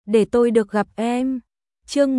để tôi được gặp em. Chương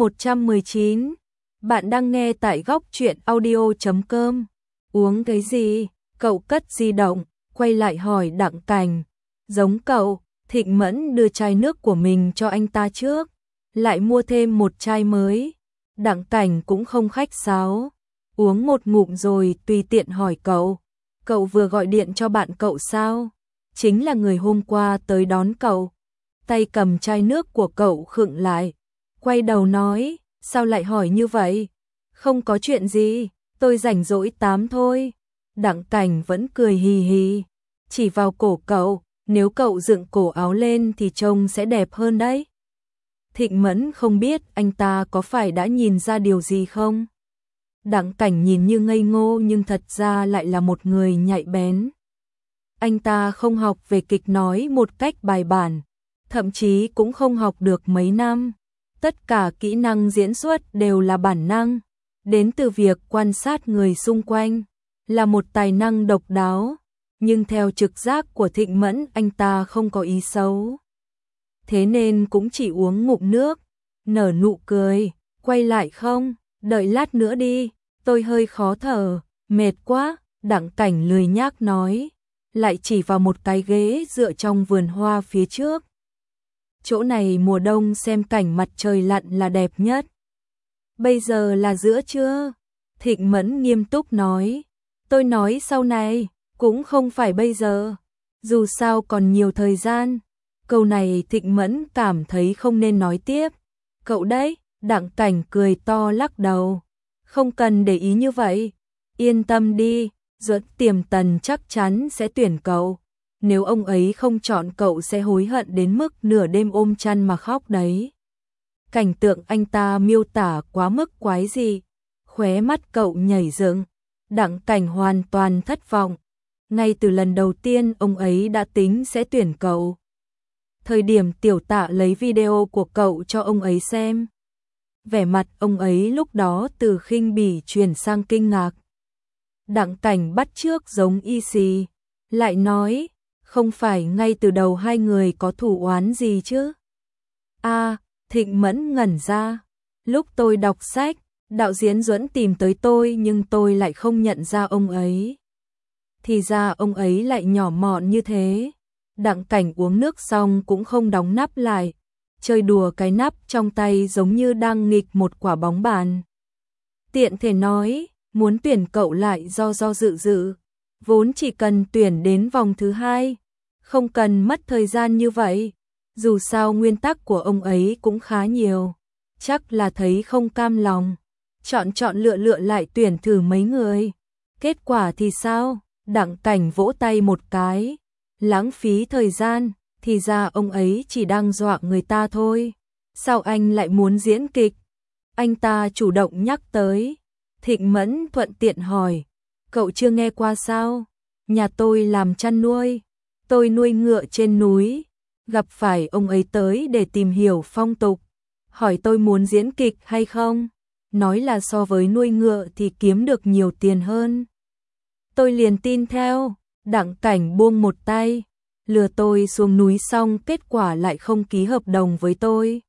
119. Bạn đang nghe tại góc truyện audio.com. Uống cái gì? Cậu cất di động, quay lại hỏi Đặng Cảnh. Giống cậu, Thịnh Mẫn đưa chai nước của mình cho anh ta trước, lại mua thêm một chai mới. Đặng Cảnh cũng không khách sáo, uống một ngụm rồi tùy tiện hỏi cậu. Cậu vừa gọi điện cho bạn cậu sao? Chính là người hôm qua tới đón cậu. Tay cầm chai nước của cậu khựng lại, quay đầu nói, sao lại hỏi như vậy? Không có chuyện gì, tôi rảnh rỗi tám thôi. Đặng Cảnh vẫn cười hì hì, chỉ vào cổ cậu, nếu cậu dựng cổ áo lên thì trông sẽ đẹp hơn đấy. Thịnh Mẫn không biết anh ta có phải đã nhìn ra điều gì không? Đặng Cảnh nhìn như ngây ngô nhưng thật ra lại là một người nhạy bén. Anh ta không học về kịch nói một cách bài bản, thậm chí cũng không học được mấy năm. Tất cả kỹ năng diễn xuất đều là bản năng, đến từ việc quan sát người xung quanh, là một tài năng độc đáo. Nhưng theo trực giác của Thịnh Mẫn, anh ta không có ý xấu. Thế nên cũng chỉ uống ngụm nước, nở nụ cười, quay lại không, đợi lát nữa đi, tôi hơi khó thở, mệt quá. Đặng Cảnh lười nhác nói, lại chỉ vào một cái ghế dựa trong vườn hoa phía trước. Chỗ này mùa đông xem cảnh mặt trời lặn là đẹp nhất. Bây giờ là giữa trưa. Thịnh Mẫn nghiêm túc nói, tôi nói sau này, cũng không phải bây giờ, dù sao còn nhiều thời gian. Câu này Thịnh Mẫn cảm thấy không nên nói tiếp. Cậu đấy, Đặng Cảnh cười to lắc đầu, không cần để ý như vậy, yên tâm đi, Duẫn Tiềm Tần chắc chắn sẽ tuyển cậu. Nếu ông ấy không chọn cậu sẽ hối hận đến mức nửa đêm ôm chăn mà khóc đấy. Cảnh tượng anh ta miêu tả quá mức quái dị, khóe mắt cậu nhảy dựng. Đặng Cảnh hoàn toàn thất vọng. Ngay từ lần đầu tiên ông ấy đã tính sẽ tuyển cậu. Thời điểm Tiểu Tạ lấy video của cậu cho ông ấy xem, vẻ mặt ông ấy lúc đó từ khinh bỉ chuyển sang kinh ngạc. Đặng Cảnh bắt chước giống y xì, lại nói, không phải ngay từ đầu hai người có thủ oán gì chứ? Thịnh Mẫn ngẩn ra, lúc tôi đọc sách, đạo diễn Duẫn tìm tới tôi nhưng tôi lại không nhận ra ông ấy. Thì ra ông ấy lại nhỏ mọn như thế. Đặng Cảnh uống nước xong cũng không đóng nắp lại, chơi đùa cái nắp trong tay giống như đang nghịch một quả bóng bàn. Tiện thể nói, muốn tuyển cậu lại do dự, vốn chỉ cần tuyển đến vòng thứ 2, không cần mất thời gian như vậy. Dù sao nguyên tắc của ông ấy cũng khá nhiều, chắc là thấy không cam lòng, chọn lựa lại tuyển thử mấy người. Kết quả thì sao? Đặng Cảnh vỗ tay một cái, lãng phí thời gian, thì ra ông ấy chỉ đang dọa người ta thôi. Sao anh lại muốn diễn kịch? Anh ta chủ động nhắc tới. Thịnh Mẫn thuận tiện hỏi, cậu chưa nghe qua sao? Nhà tôi làm chăn nuôi, tôi nuôi ngựa trên núi, gặp phải ông ấy tới để tìm hiểu phong tục, hỏi tôi muốn diễn kịch hay không, nói là so với nuôi ngựa thì kiếm được nhiều tiền hơn. Tôi liền tin theo. Đặng Cảnh buông một tay, lừa tôi xuống núi xong kết quả lại không ký hợp đồng với tôi.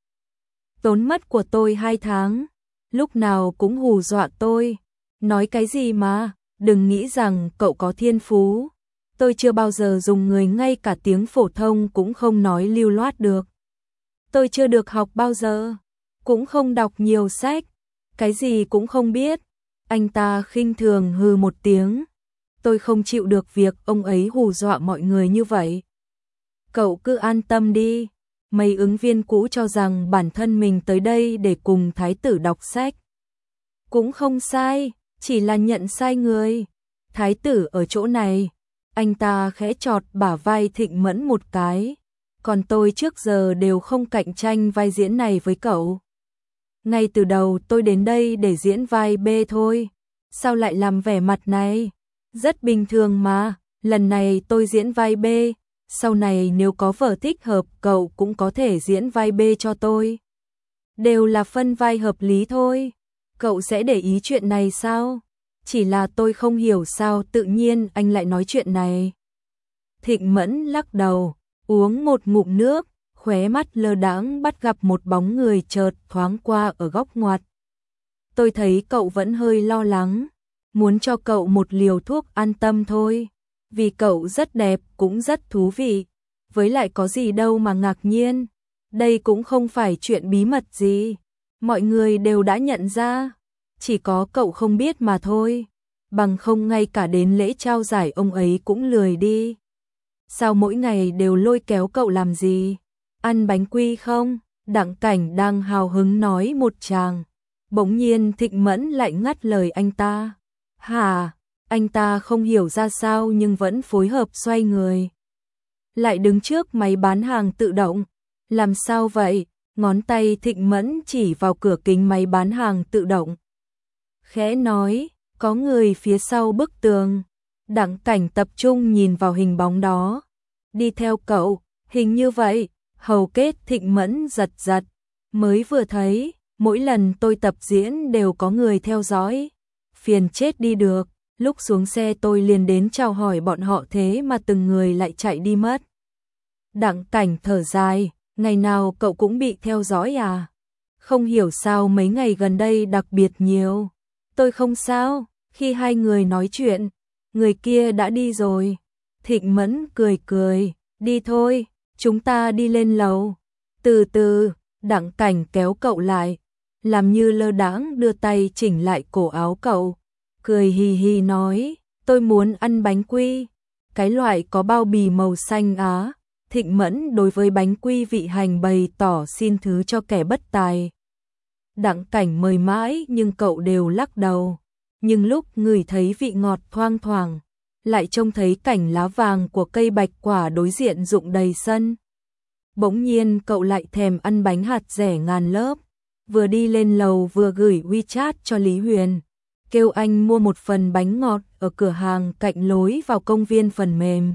Tốn mất của tôi 2 tháng, lúc nào cũng hù dọa tôi. Nói cái gì mà, đừng nghĩ rằng cậu có thiên phú. Tôi chưa bao giờ dùng người ngay cả tiếng phổ thông cũng không nói lưu loát được. Tôi chưa được học bao giờ, cũng không đọc nhiều sách, cái gì cũng không biết. Anh ta khinh thường hừ một tiếng. Tôi không chịu được việc ông ấy hù dọa mọi người như vậy. Cậu cứ an tâm đi, mấy ứng viên cũ cho rằng bản thân mình tới đây để cùng thái tử đọc sách. Cũng không sai, chỉ là nhận sai người. Thái tử ở chỗ này. Anh ta khẽ chọt bả vai Thịnh Mẫn một cái. Còn tôi trước giờ đều không cạnh tranh vai diễn này với cậu. Ngay từ đầu tôi đến đây để diễn vai B thôi. Sao lại làm vẻ mặt này? Rất bình thường mà, lần này tôi diễn vai B, sau này nếu có vở thích hợp cậu cũng có thể diễn vai B cho tôi. Đều là phân vai hợp lý thôi, cậu sẽ để ý chuyện này sao? Chỉ là tôi không hiểu sao tự nhiên anh lại nói chuyện này. Thịnh Mẫn lắc đầu, uống một ngụm nước, khóe mắt lơ đãng bắt gặp một bóng người chợt thoáng qua ở góc ngoặt. Tôi thấy cậu vẫn hơi lo lắng, muốn cho cậu một liều thuốc an tâm thôi, vì cậu rất đẹp cũng rất thú vị, với lại có gì đâu mà ngạc nhiên, đây cũng không phải chuyện bí mật gì, mọi người đều đã nhận ra, chỉ có cậu không biết mà thôi, bằng không ngay cả đến lễ trao giải ông ấy cũng lười đi. Sao mỗi ngày đều lôi kéo cậu làm gì? Ăn bánh quy không? Đặng Cảnh đang hào hứng nói một tràng. Bỗng nhiên Thịnh Mẫn lại ngắt lời anh ta. Hả? Anh ta không hiểu ra sao nhưng vẫn phối hợp xoay người. Lại đứng trước máy bán hàng tự động. Làm sao vậy? Ngón tay Thịnh Mẫn chỉ vào cửa kính máy bán hàng tự động. Khẽ nói, có người phía sau bức tường. Đặng Cảnh tập trung nhìn vào hình bóng đó. Đi theo cậu, hình như vậy. Hầu kết Thịnh Mẫn giật giật. Mới vừa thấy, mỗi lần tôi tập diễn đều có người theo dõi. Phiền chết đi được, lúc xuống xe tôi liền đến chào hỏi bọn họ thế mà từng người lại chạy đi mất. Đặng Cảnh thở dài, ngày nào cậu cũng bị theo dõi à? Không hiểu sao mấy ngày gần đây đặc biệt nhiều. Tôi không sao, khi hai người nói chuyện, người kia đã đi rồi. Thịnh Mẫn cười cười, đi thôi, chúng ta đi lên lầu. Từ từ, Đặng Cảnh kéo cậu lại, làm như lơ đãng đưa tay chỉnh lại cổ áo cậu. Cười hì hì nói, tôi muốn ăn bánh quy. Cái loại có bao bì màu xanh á. Thịnh Mẫn đối với bánh quy vị hành bày tỏ xin thứ cho kẻ bất tài. Đặng Cảnh mời mãi nhưng cậu đều lắc đầu. Nhưng lúc ngửi thấy vị ngọt thoang thoảng, lại trông thấy cảnh lá vàng của cây bạch quả đối diện rụng đầy sân. Bỗng nhiên cậu lại thèm ăn bánh hạt dẻ ngàn lớp. Vừa đi lên lầu vừa gửi WeChat cho Lý Huyền, kêu anh mua một phần bánh ngọt ở cửa hàng cạnh lối vào công viên phần mềm.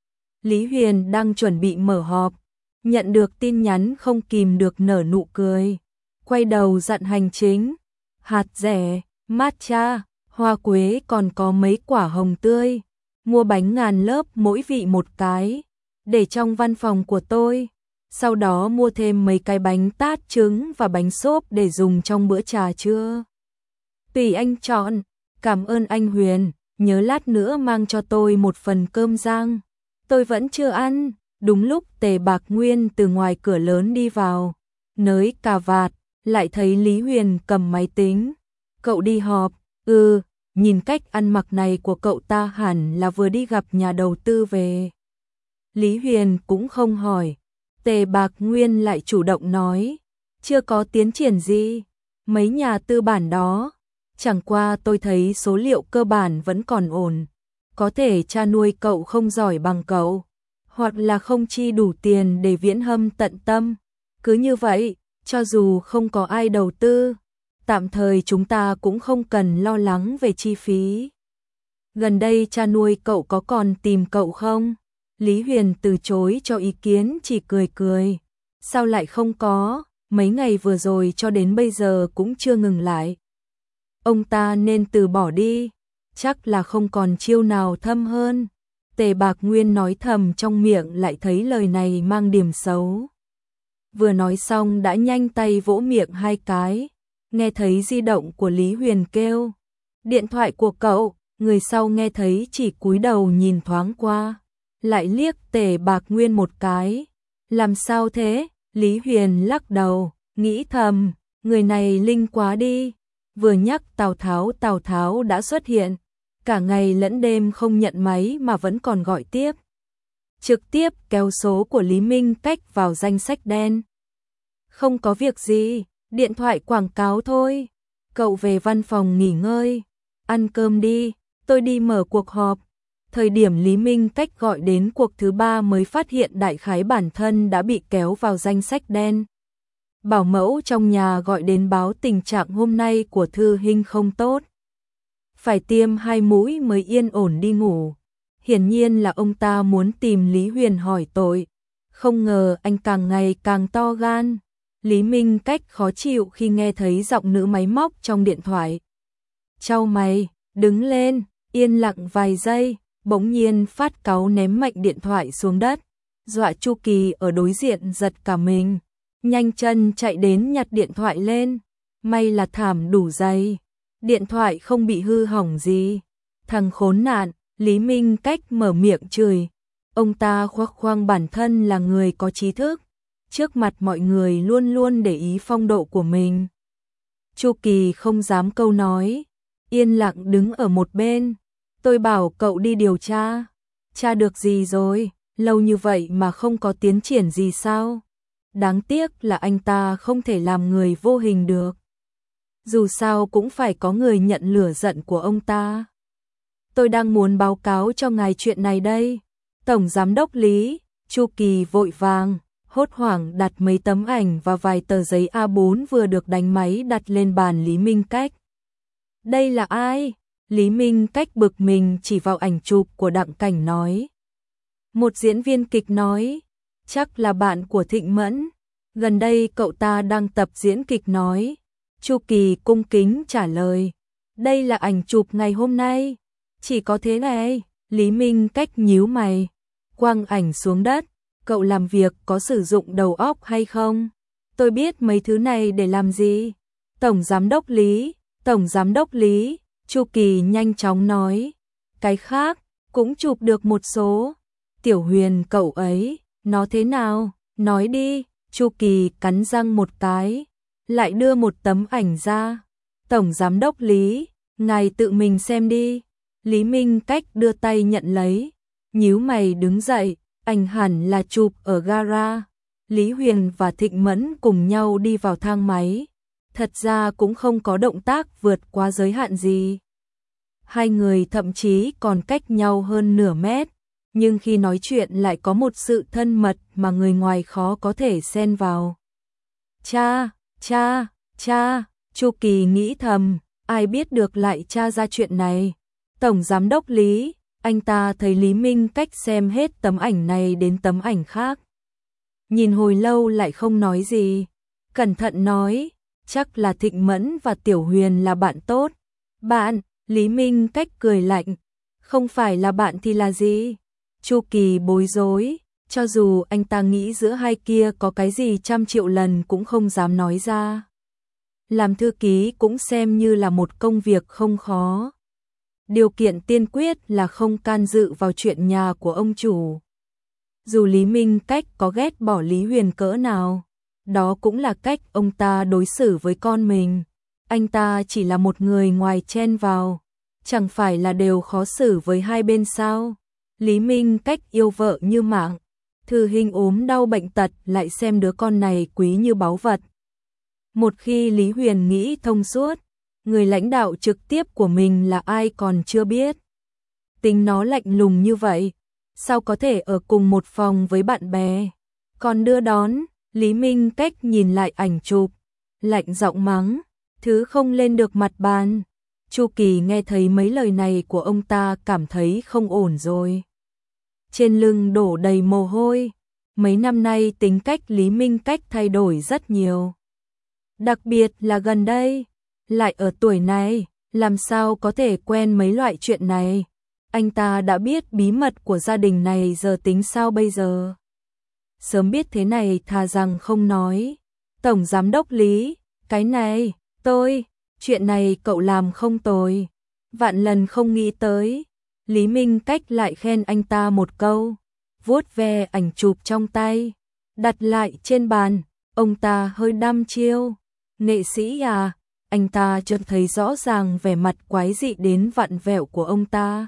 Lý Huyền đang chuẩn bị mở họp, nhận được tin nhắn không kìm được nở nụ cười. Quay đầu dặn hành chính, hạt dẻ, matcha, hoa quế còn có mấy quả hồng tươi. Mua bánh ngàn lớp mỗi vị một cái, để trong văn phòng của tôi. Sau đó mua thêm mấy cái bánh tát trứng và bánh xốp để dùng trong bữa trà trưa. Tùy anh chọn, cảm ơn anh Huyền, nhớ lát nữa mang cho tôi một phần cơm rang. Tôi vẫn chưa ăn. Đúng lúc Tề Bạc Nguyên từ ngoài cửa lớn đi vào, nới cà vạt, lại thấy Lý Huyền cầm máy tính. Cậu đi họp? Nhìn cách ăn mặc này của cậu ta hẳn là vừa đi gặp nhà đầu tư về. Lý Huyền cũng không hỏi. Tề Bạc Nguyên lại chủ động nói, chưa có tiến triển gì, mấy nhà tư bản đó. Chẳng qua tôi thấy số liệu cơ bản vẫn còn ổn. Có thể cha nuôi cậu không giỏi bằng cậu, hoặc là không chi đủ tiền để Viễn Hâm tận tâm. Cứ như vậy, cho dù không có ai đầu tư, tạm thời chúng ta cũng không cần lo lắng về chi phí. Gần đây cha nuôi cậu có còn tìm cậu không? Lý Huyền từ chối cho ý kiến, chỉ cười cười. Sao lại không có, mấy ngày vừa rồi cho đến bây giờ cũng chưa ngừng lại. Ông ta nên từ bỏ đi, chắc là không còn chiêu nào thâm hơn. Tề Bạc Nguyên nói thầm trong miệng, lại thấy lời này mang điểm xấu. Vừa nói xong đã nhanh tay vỗ miệng hai cái, nghe thấy di động của Lý Huyền kêu. Điện thoại của cậu, người sau nghe thấy chỉ cúi đầu nhìn thoáng qua, lại liếc Tề Bạc Nguyên một cái. Làm sao thế? Lý Huyền lắc đầu, nghĩ thầm, người này linh quá đi. Vừa nhắc Tào Tháo đã xuất hiện, cả ngày lẫn đêm không nhận máy mà vẫn còn gọi tiếp. Trực tiếp kéo số của Lý Minh Cách vào danh sách đen. Không có việc gì, điện thoại quảng cáo thôi. Cậu về văn phòng nghỉ ngơi, ăn cơm đi, tôi đi mở cuộc họp. Thời điểm Lý Minh Cách gọi đến cuộc thứ 3 mới phát hiện đại khái bản thân đã bị kéo vào danh sách đen. Bảo mẫu trong nhà gọi đến báo tình trạng hôm nay của Thư Hinh không tốt. Phải tiêm 2 mũi mới yên ổn đi ngủ. Hiển nhiên là ông ta muốn tìm Lý Huyền hỏi tội. Không ngờ anh càng ngày càng to gan. Lý Minh Cách khó chịu khi nghe thấy giọng nữ máy móc trong điện thoại. Chau mày, đứng lên, yên lặng vài giây, bỗng nhiên phát cáu ném mạnh điện thoại xuống đất. dọa Chu Kỳ ở đối diện giật cả mình, nhanh chân chạy đến nhặt điện thoại lên, may là thảm đủ dày, điện thoại không bị hư hỏng gì. Thằng khốn nạn, Lý Minh Cách mở miệng chửi, ông ta khoác khoang bản thân là người có trí thức, trước mặt mọi người luôn luôn để ý phong độ của mình. Chu Kỳ không dám câu nói, yên lặng đứng ở một bên. Tôi bảo cậu đi điều tra. Tra được gì rồi? Lâu như vậy mà không có tiến triển gì sao? Đáng tiếc là anh ta không thể làm người vô hình được. Dù sao cũng phải có người nhận lửa giận của ông ta. Tôi đang muốn báo cáo cho ngài chuyện này đây. Tổng giám đốc Lý, Chu Kỳ vội vàng, hốt hoảng đặt mấy tấm ảnh và vài tờ giấy A4 vừa được đánh máy đặt lên bàn Lý Minh Cách. Đây là ai? Lý Minh Cách bực mình chỉ vào ảnh chụp của Đặng Cảnh nói. Một diễn viên kịch nói, chắc là bạn của Thịnh Mẫn. Gần đây cậu ta đang tập diễn kịch nói. Chu Kỳ cung kính trả lời. Đây là ảnh chụp ngày hôm nay. Chỉ có thế này. Lý Minh Cách nhíu mày, quăng ảnh xuống đất. Cậu làm việc có sử dụng đầu óc hay không? Tôi biết mấy thứ này để làm gì. Tổng giám đốc Lý, Tổng giám đốc Lý, Chu Kỳ nhanh chóng nói. Cái khác, cũng chụp được một số. Tiểu Huyền cậu ấy, nó thế nào? Nói đi. Chu Kỳ cắn răng một cái, lại đưa một tấm ảnh ra. Tổng giám đốc Lý, ngài tự mình xem đi. Lý Minh Cách đưa tay nhận lấy, nhíu mày đứng dậy, ảnh hẳn là chụp ở gara. Lý Huyền và Thịnh Mẫn cùng nhau đi vào thang máy, thật ra cũng không có động tác vượt quá giới hạn gì. Hai người thậm chí còn cách nhau hơn nửa mét, nhưng khi nói chuyện lại có một sự thân mật mà người ngoài khó có thể xen vào. Cha, Chu Kỳ nghĩ thầm, ai biết được lại tra ra chuyện này. Tổng giám đốc Lý, anh ta thấy Lý Minh Cách xem hết tấm ảnh này đến tấm ảnh khác. Nhìn hồi lâu lại không nói gì, cẩn thận nói, chắc là Thịnh Mẫn và Tiểu Huyền là bạn tốt. Bạn, Lý Minh Cách cười lạnh, không phải là bạn thì là gì? Chu Kỳ bối rối, cho dù anh ta nghĩ giữa hai kia có cái gì 100 triệu lần cũng không dám nói ra. Làm thư ký cũng xem như là một công việc không khó. Điều kiện tiên quyết là không can dự vào chuyện nhà của ông chủ. Dù Lý Minh Cách có ghét bỏ Lý Huyền cỡ nào, đó cũng là cách ông ta đối xử với con mình. Anh ta chỉ là một người ngoài chen vào, chẳng phải là đều khó xử với hai bên sao? Lý Minh Cách yêu vợ như mạng, Thư Hinh ốm đau bệnh tật lại xem đứa con này quý như báu vật. Một khi Lý Huyền nghĩ thông suốt, người lãnh đạo trực tiếp của mình là ai còn chưa biết. Tính nó lạnh lùng như vậy, sao có thể ở cùng một phòng với bạn bè? Còn đưa đón, Lý Minh Cách nhìn lại ảnh chụp, lạnh giọng mắng, thứ không lên được mặt bàn. Chu Kỳ nghe thấy mấy lời này của ông ta cảm thấy không ổn rồi. Trên lưng đổ đầy mồ hôi, mấy năm nay tính cách Lý Minh Cách thay đổi rất nhiều. Đặc biệt là gần đây, lại ở tuổi này, làm sao có thể quen mấy loại chuyện này. Anh ta đã biết bí mật của gia đình này giờ tính sao bây giờ. Sớm biết thế này thà rằng không nói. Tổng giám đốc Lý, cái này, chuyện này cậu làm không tồi. Vạn lần không nghĩ tới. Lý Minh Cách lại khen anh ta một câu, vuốt ve ảnh chụp trong tay, đặt lại trên bàn, ông ta hơi đăm chiêu. Nghệ sĩ à, anh ta chợt thấy rõ ràng vẻ mặt quái dị đến vặn vẹo của ông ta.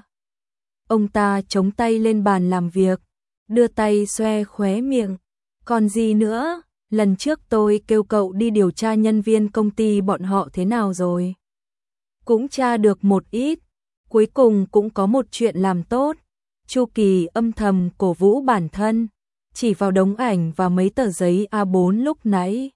Ông ta chống tay lên bàn làm việc, đưa tay xoe khóe miệng. Còn gì nữa, lần trước tôi kêu cậu đi điều tra nhân viên công ty bọn họ thế nào rồi? Cũng tra được một ít, cuối cùng cũng có một chuyện làm tốt. Chu Kỳ âm thầm cổ vũ bản thân, chỉ vào đống ảnh và mấy tờ giấy A4 lúc nãy.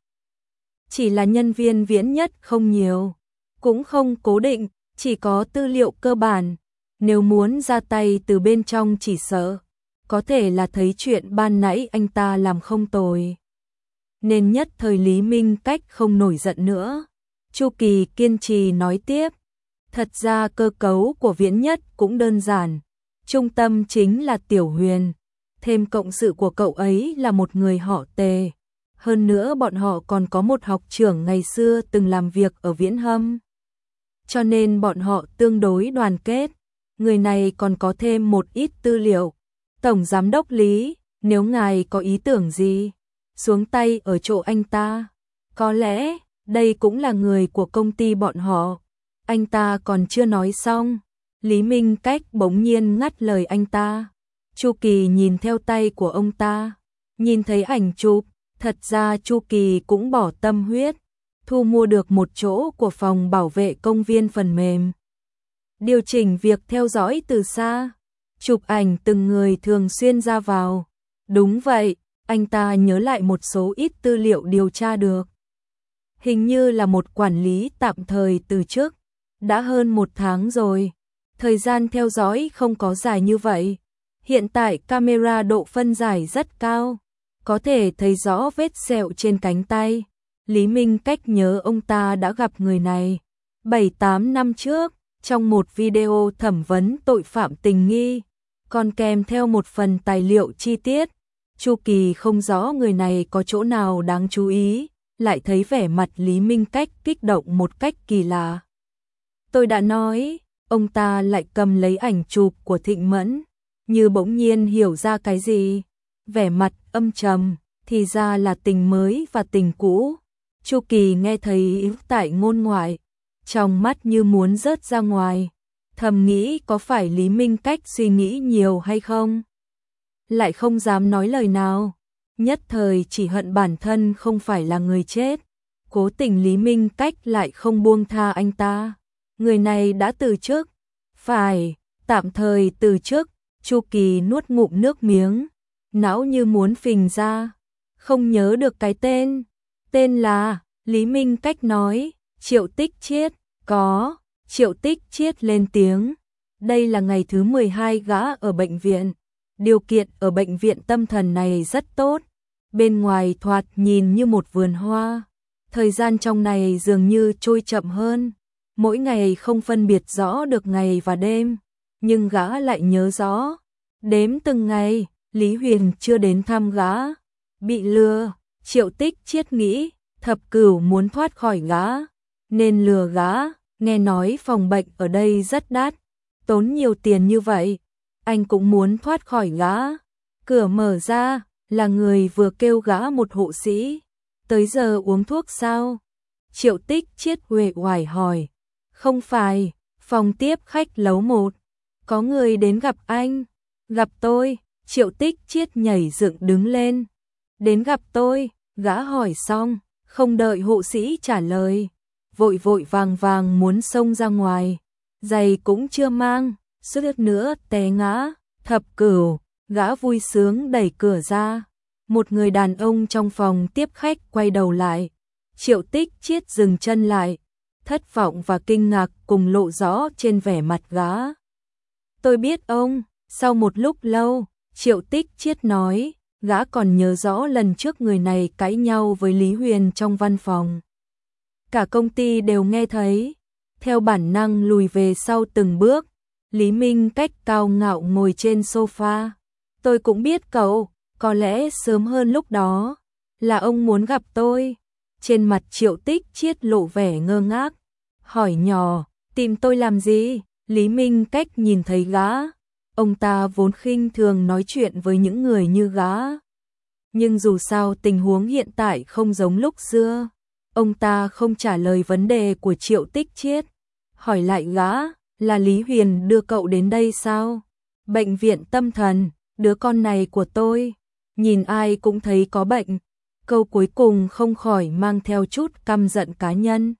Chỉ là nhân viên Viễn Nhất không nhiều, cũng không cố định, chỉ có tư liệu cơ bản. Nếu muốn ra tay từ bên trong chỉ sợ, có thể là thấy chuyện ban nãy anh ta làm không tồi. Nên nhất thời Lý Minh Cách không nổi giận nữa. Chu Kỳ kiên trì nói tiếp. Thật ra cơ cấu của Viễn Nhất cũng đơn giản. Trung tâm chính là Tiểu Huyền. thêm cộng sự của cậu ấy là một người họ Tề. Hơn nữa bọn họ còn có một học trưởng ngày xưa từng làm việc ở Viễn Hâm. Cho nên bọn họ tương đối đoàn kết. Người này còn có thêm một ít tư liệu. Tổng giám đốc Lý, nếu ngài có ý tưởng gì, xuống tay ở chỗ anh ta. Có lẽ, đây cũng là người của công ty bọn họ. Anh ta còn chưa nói xong. Lý Minh Cách bỗng nhiên ngắt lời anh ta. Chu Kỳ nhìn theo tay của ông ta. Nhìn thấy ảnh chụp, thật ra Chu Kỳ cũng bỏ tâm huyết. Thu mua được một chỗ của phòng bảo vệ công viên phần mềm. Điều chỉnh việc theo dõi từ xa. Chụp ảnh từng người thường xuyên ra vào. Đúng vậy, anh ta nhớ lại một số ít tư liệu điều tra được. Hình như là một quản lý tạm thời từ chức. Đã hơn 1 tháng rồi. Thời gian theo dõi không có dài như vậy. Hiện tại camera độ phân giải rất cao. Có thể thấy rõ vết sẹo trên cánh tay. Lý Minh Cách nhớ ông ta đã gặp người này 7-8 năm trước, trong một video thẩm vấn tội phạm tình nghi, còn kèm theo một phần tài liệu chi tiết. Chu Kỳ không rõ người này có chỗ nào đáng chú ý, lại thấy vẻ mặt Lý Minh Cách kích động một cách kỳ lạ. Tôi đã nói, ông ta lại cầm lấy ảnh chụp của Thịnh Mẫn, như bỗng nhiên hiểu ra cái gì. Vẻ mặt âm trầm, thì ra là tình mới và tình cũ. Chu Kỳ nghe thấy tại ngôn ngoại, trong mắt như muốn rớt ra ngoài, thầm nghĩ có phải Lý Minh Cách suy nghĩ nhiều hay không? Lại không dám nói lời nào, nhất thời chỉ hận bản thân không phải là người chết. Cố tình Lý Minh Cách lại không buông tha anh ta. Người này đã từ chức. Phải, tạm thời từ chức. Chu Kỳ nuốt ngụm nước miếng, não như muốn phình ra. Không nhớ được cái tên. Tên là, Lý Minh Cách nói, Triệu Tích Chiết. Có, Triệu Tích Chiết lên tiếng. Đây là ngày thứ 12 gã ở bệnh viện. Điều kiện ở bệnh viện tâm thần này rất tốt. Bên ngoài thoạt nhìn như một vườn hoa. Thời gian trong này dường như trôi chậm hơn. Mỗi ngày không phân biệt rõ được ngày và đêm. Nhưng gã lại nhớ rõ. Đếm từng ngày, Lý Huyền chưa đến thăm gã. Bị lừa, Triệu Tích Chiết nghĩ, Thập Cửu muốn thoát khỏi gã. Nên lừa gã, nghe nói phòng bệnh ở đây rất đắt. Tốn nhiều tiền như vậy. Anh cũng muốn thoát khỏi gã. Cửa mở ra, là người vừa kêu gã một hộ sĩ. Tới giờ uống thuốc sao? Triệu Tích Chiết uể oải hỏi. Không phải, phòng tiếp khách lầu 1. Có người đến gặp anh. Gặp tôi, Triệu Tích Chiết nhảy dựng đứng lên. Đến gặp tôi, gã hỏi xong, không đợi hộ sĩ trả lời. Vội vội vàng vàng muốn xông ra ngoài. Giày cũng chưa mang, suýt nữa té ngã. Thập Cửu, gã vui sướng đẩy cửa ra. Một người đàn ông trong phòng tiếp khách quay đầu lại. Triệu Tích Chiết dừng chân lại. Thất vọng và kinh ngạc cùng lộ rõ trên vẻ mặt gã. Tôi biết ông. Sau một lúc lâu, Triệu Tích Chiết nói, gã còn nhớ rõ lần trước người này cãi nhau với Lý Huyền trong văn phòng. Cả công ty đều nghe thấy. Theo bản năng lùi về sau từng bước. Lý Minh Cách cao ngạo ngồi trên sofa. Tôi cũng biết cậu, có lẽ sớm hơn lúc đó. Là ông muốn gặp tôi. Trên mặt Triệu Tích Chiết lộ vẻ ngơ ngác. Hỏi nhỏ, tìm tôi làm gì? Lý Minh Cách nhìn thấy gã. Ông ta vốn khinh thường nói chuyện với những người như gã. Nhưng dù sao tình huống hiện tại không giống lúc xưa. Ông ta không trả lời vấn đề của Triệu Tích Chiết. Hỏi lại gã, là Lý Huyền đưa cậu đến đây sao? Bệnh viện tâm thần, đứa con này của tôi. Nhìn ai cũng thấy có bệnh. Câu cuối cùng không khỏi mang theo chút căm giận cá nhân.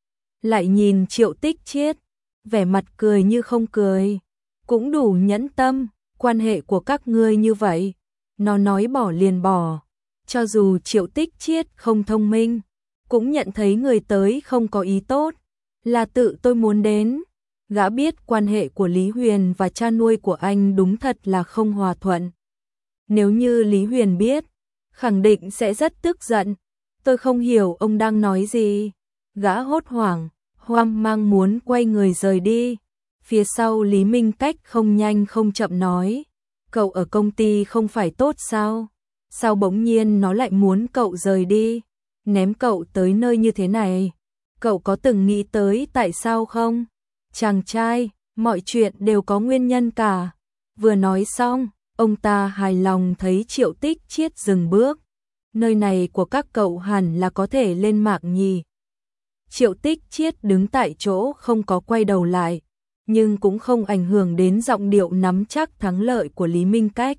Lại nhìn Triệu Tích Chiết, vẻ mặt cười như không cười. Cũng đủ nhẫn tâm, quan hệ của các ngươi như vậy. Nó nói bỏ liền bỏ. Cho dù Triệu Tích Chiết không thông minh, cũng nhận thấy người tới không có ý tốt. Là tự tôi muốn đến. Gã biết quan hệ của Lý Huyền và cha nuôi của anh đúng thật là không hòa thuận. Nếu như Lý Huyền biết, khẳng định sẽ rất tức giận. Tôi không hiểu ông đang nói gì. Gã hốt hoảng, hoang mang muốn quay người rời đi. Phía sau Lý Minh Cách không nhanh không chậm nói. cậu ở công ty không phải tốt sao? Sao bỗng nhiên nó lại muốn cậu rời đi, ném cậu tới nơi như thế này? Cậu có từng nghĩ tới tại sao không? Chàng trai, mọi chuyện đều có nguyên nhân cả. Vừa nói xong, ông ta hài lòng thấy Triệu Tích Chiết dừng bước. Nơi này của các cậu hẳn là có thể lên mạng nhỉ? Triệu Tích Chiết đứng tại chỗ không có quay đầu lại, nhưng cũng không ảnh hưởng đến giọng điệu nắm chắc thắng lợi của Lý Minh Cách.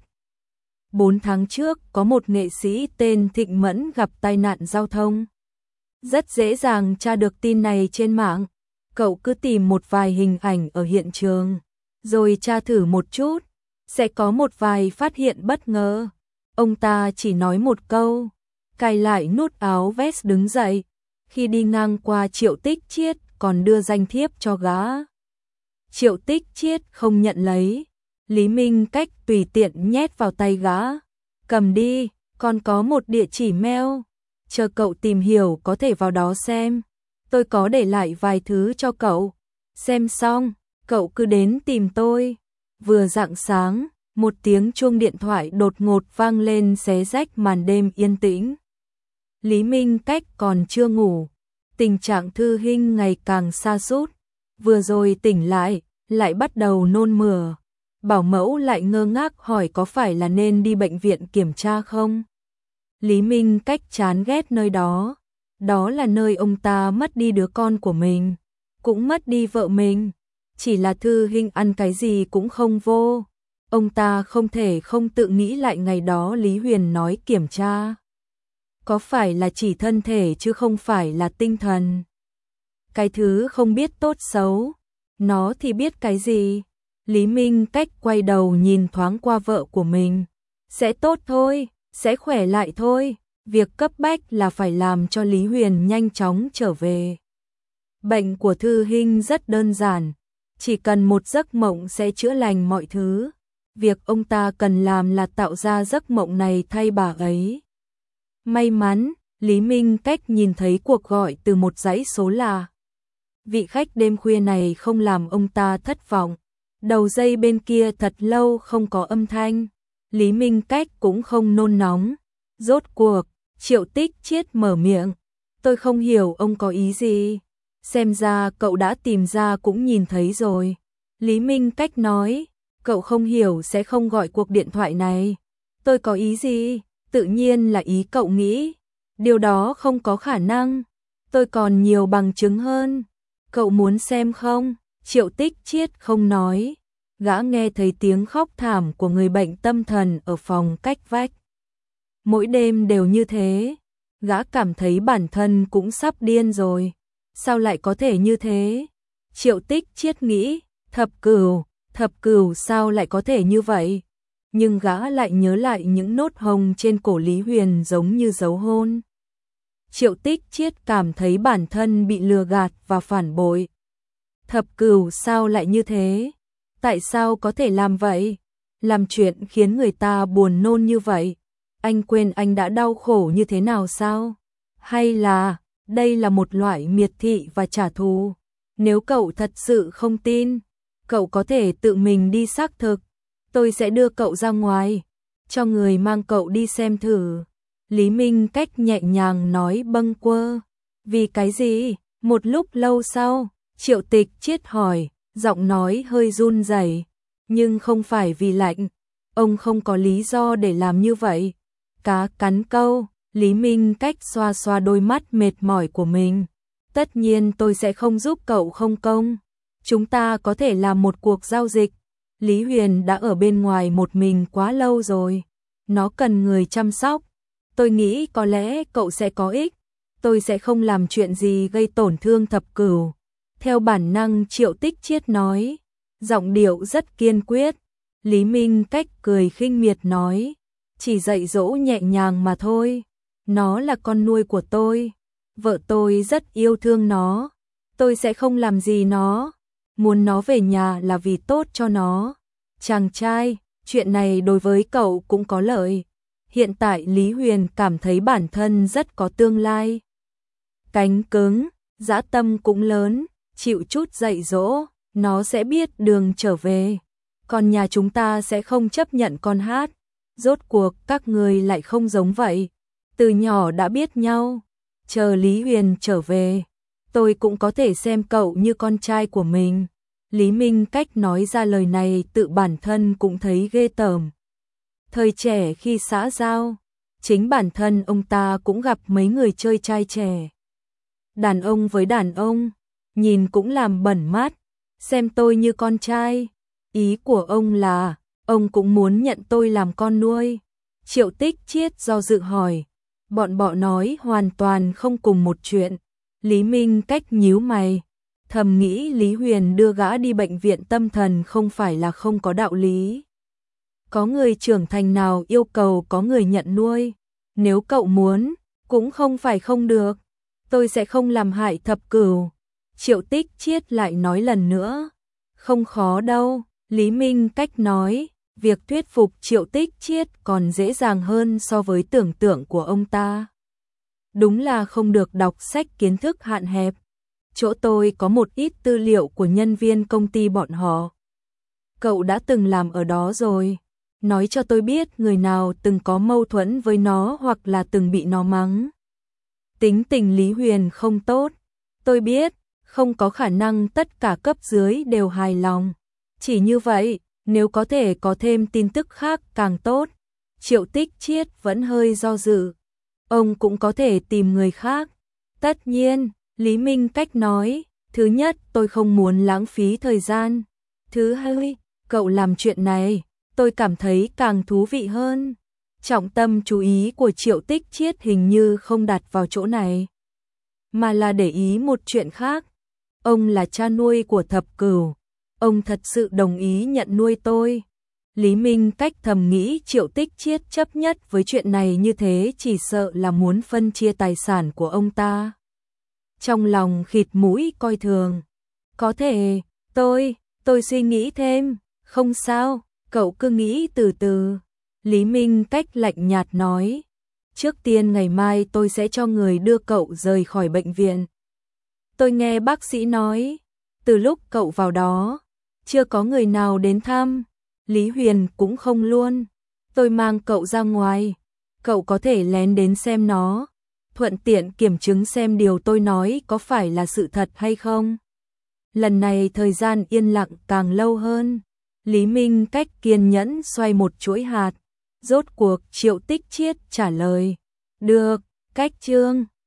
4 tháng trước, có một nghệ sĩ tên Thịnh Mẫn gặp tai nạn giao thông. Rất dễ dàng tra được tin này trên mạng. Cậu cứ tìm một vài hình ảnh ở hiện trường, rồi tra thử một chút, sẽ có một vài phát hiện bất ngờ. Ông ta chỉ nói một câu, cài lại nút áo vest đứng dậy. Khi đi ngang qua Triệu Tích Chiết còn đưa danh thiếp cho gã. Triệu Tích Chiết không nhận lấy. Lý Minh Cách tùy tiện nhét vào tay gã. Cầm đi, còn có một địa chỉ mail. Chờ cậu tìm hiểu có thể vào đó xem. Tôi có để lại vài thứ cho cậu. Xem xong, cậu cứ đến tìm tôi. Vừa rạng sáng, một tiếng chuông điện thoại đột ngột vang lên xé rách màn đêm yên tĩnh. Lý Minh Cách còn chưa ngủ. Tình trạng Thư Hinh ngày càng sa sút. Vừa rồi tỉnh lại bắt đầu nôn mửa. Bảo mẫu lại ngơ ngác hỏi có phải là nên đi bệnh viện kiểm tra không? Lý Minh Cách chán ghét nơi đó. Đó là nơi ông ta mất đi đứa con của mình, cũng mất đi vợ mình. Chỉ là Thư Hinh ăn cái gì cũng không vô. Ông ta không thể không tự nghĩ lại ngày đó Lý Huyền nói kiểm tra. Có phải là chỉ thân thể chứ không phải là tinh thần? Cái thứ không biết tốt xấu, nó thì biết cái gì? Lý Minh Cách quay đầu nhìn thoáng qua vợ của mình. Sẽ tốt thôi, sẽ khỏe lại thôi. Việc cấp bách là phải làm cho Lý Huyền nhanh chóng trở về. Bệnh của Thư Hinh rất đơn giản, chỉ cần một giấc mộng sẽ chữa lành mọi thứ. Việc ông ta cần làm là tạo ra giấc mộng này thay bà ấy. May mắn, Lý Minh Cách nhìn thấy cuộc gọi từ một dãy số lạ. Vị khách đêm khuya này không làm ông ta thất vọng. Đầu dây bên kia thật lâu không có âm thanh. Lý Minh Cách cũng không nôn nóng. Rốt cuộc, Triệu Tích Chiết mở miệng. Tôi không hiểu ông có ý gì. Xem ra cậu đã tìm ra cũng nhìn thấy rồi. Lý Minh Cách nói, cậu không hiểu sẽ không gọi cuộc điện thoại này. Tôi có ý gì? Tự nhiên là ý cậu nghĩ. Điều đó không có khả năng. Tôi còn nhiều bằng chứng hơn. Cậu muốn xem không? Triệu Tích Chiết không nói. Gã nghe thấy tiếng khóc thảm của người bệnh tâm thần ở phòng cách vách. Mỗi đêm đều như thế. Gã cảm thấy bản thân cũng sắp điên rồi. Sao lại có thể như thế? Triệu Tích Chiết nghĩ, thập cửu sao lại có thể như vậy? Nhưng gã lại nhớ lại những nốt hồng trên cổ Lý Huyền giống như dấu hôn. Triệu Tích Chiết cảm thấy bản thân bị lừa gạt và phản bội. Thập cửu sao lại như thế? Tại sao có thể làm vậy? Làm chuyện khiến người ta buồn nôn như vậy? Anh quên anh đã đau khổ như thế nào sao? Hay là, đây là một loại miệt thị và trả thù? Nếu cậu thật sự không tin, cậu có thể tự mình đi xác thực. Tôi sẽ đưa cậu ra ngoài, cho người mang cậu đi xem thử. Lý Minh Cách nhẹ nhàng nói bâng quơ. Vì cái gì? Một lúc lâu sau, Triệu Tích Chiết hỏi, giọng nói hơi run rẩy, nhưng không phải vì lạnh. Ông không có lý do để làm như vậy. Cá cắn câu, Lý Minh Cách xoa xoa đôi mắt mệt mỏi của mình. Tất nhiên tôi sẽ không giúp cậu không công. Chúng ta có thể làm một cuộc giao dịch. Lý Huyền đã ở bên ngoài một mình quá lâu rồi. Nó cần người chăm sóc. Tôi nghĩ có lẽ cậu sẽ có ích. Tôi sẽ không làm chuyện gì gây tổn thương thập cửu. Theo bản năng Triệu Tích Chiết nói. Giọng điệu rất kiên quyết. Lý Minh Cách cười khinh miệt nói. Chỉ dạy dỗ nhẹ nhàng mà thôi. Nó là con nuôi của tôi. Vợ tôi rất yêu thương nó. Tôi sẽ không làm gì nó. Muốn nó về nhà là vì tốt cho nó. Chàng trai, chuyện này đối với cậu cũng có lợi. Hiện tại Lý Huyền cảm thấy bản thân rất có tương lai. Cánh cứng, dã tâm cũng lớn, chịu chút dạy dỗ, nó sẽ biết đường trở về. còn nhà chúng ta sẽ không chấp nhận con hát. Rốt cuộc các người lại không giống vậy. Từ nhỏ đã biết nhau, chờ Lý Huyền trở về, tôi cũng có thể xem cậu như con trai của mình. Lý Minh Cách nói ra lời này tự bản thân cũng thấy ghê tởm. Thời trẻ khi xã giao, chính bản thân ông ta cũng gặp mấy người chơi trai trẻ. Đàn ông với đàn ông, nhìn cũng làm bẩn mắt, xem tôi như con trai. Ý của ông là, ông cũng muốn nhận tôi làm con nuôi. Triệu Tích Chiết do dự hỏi, bọn họ nói hoàn toàn không cùng một chuyện. Lý Minh Cách nhíu mày, thầm nghĩ Lý Huyền đưa gã đi bệnh viện tâm thần không phải là không có đạo lý. Có người trưởng thành nào yêu cầu có người nhận nuôi, nếu cậu muốn, cũng không phải không được. Tôi sẽ không làm hại Thập Cửu. Triệu Tích Chiết lại nói lần nữa, không khó đâu. Lý Minh Cách nói, việc thuyết phục Triệu Tích Chiết còn dễ dàng hơn so với tưởng tượng của ông ta. Đúng là không được đọc sách kiến thức hạn hẹp. Chỗ tôi có một ít tư liệu của nhân viên công ty bọn họ. Cậu đã từng làm ở đó rồi. Nói cho tôi biết người nào từng có mâu thuẫn với nó hoặc là từng bị nó mắng. Tính tình Lý Huyền không tốt. Tôi biết, không có khả năng tất cả cấp dưới đều hài lòng. Chỉ như vậy, nếu có thể có thêm tin tức khác càng tốt. Triệu Tích Chiết vẫn hơi do dự. Ông cũng có thể tìm người khác. Tất nhiên, Lý Minh Cách nói, thứ nhất tôi không muốn lãng phí thời gian. Thứ hai, cậu làm chuyện này, tôi cảm thấy càng thú vị hơn. Trọng tâm chú ý của Triệu Tích Chiết hình như không đặt vào chỗ này, mà là để ý một chuyện khác. Ông là cha nuôi của Thập Cửu. Ông thật sự đồng ý nhận nuôi tôi. Lý Minh Cách thầm nghĩ Triệu Tích Chiết chấp nhất với chuyện này như thế chỉ sợ là muốn phân chia tài sản của ông ta. Trong lòng khịt mũi coi thường. Có thể, tôi suy nghĩ thêm. Không sao, cậu cứ nghĩ từ từ. Lý Minh Cách lạnh nhạt nói. Trước tiên ngày mai tôi sẽ cho người đưa cậu rời khỏi bệnh viện. Tôi nghe bác sĩ nói, từ lúc cậu vào đó, chưa có người nào đến thăm. Lý Huyền cũng không luôn. Tôi mang cậu ra ngoài, cậu có thể lén đến xem nó, thuận tiện kiểm chứng xem điều tôi nói có phải là sự thật hay không. Lần này thời gian yên lặng càng lâu hơn. Lý Minh Cách kiên nhẫn xoay một chuỗi hạt. Rốt cuộc Triệu Tích Chiết trả lời. Được, Cách Trương.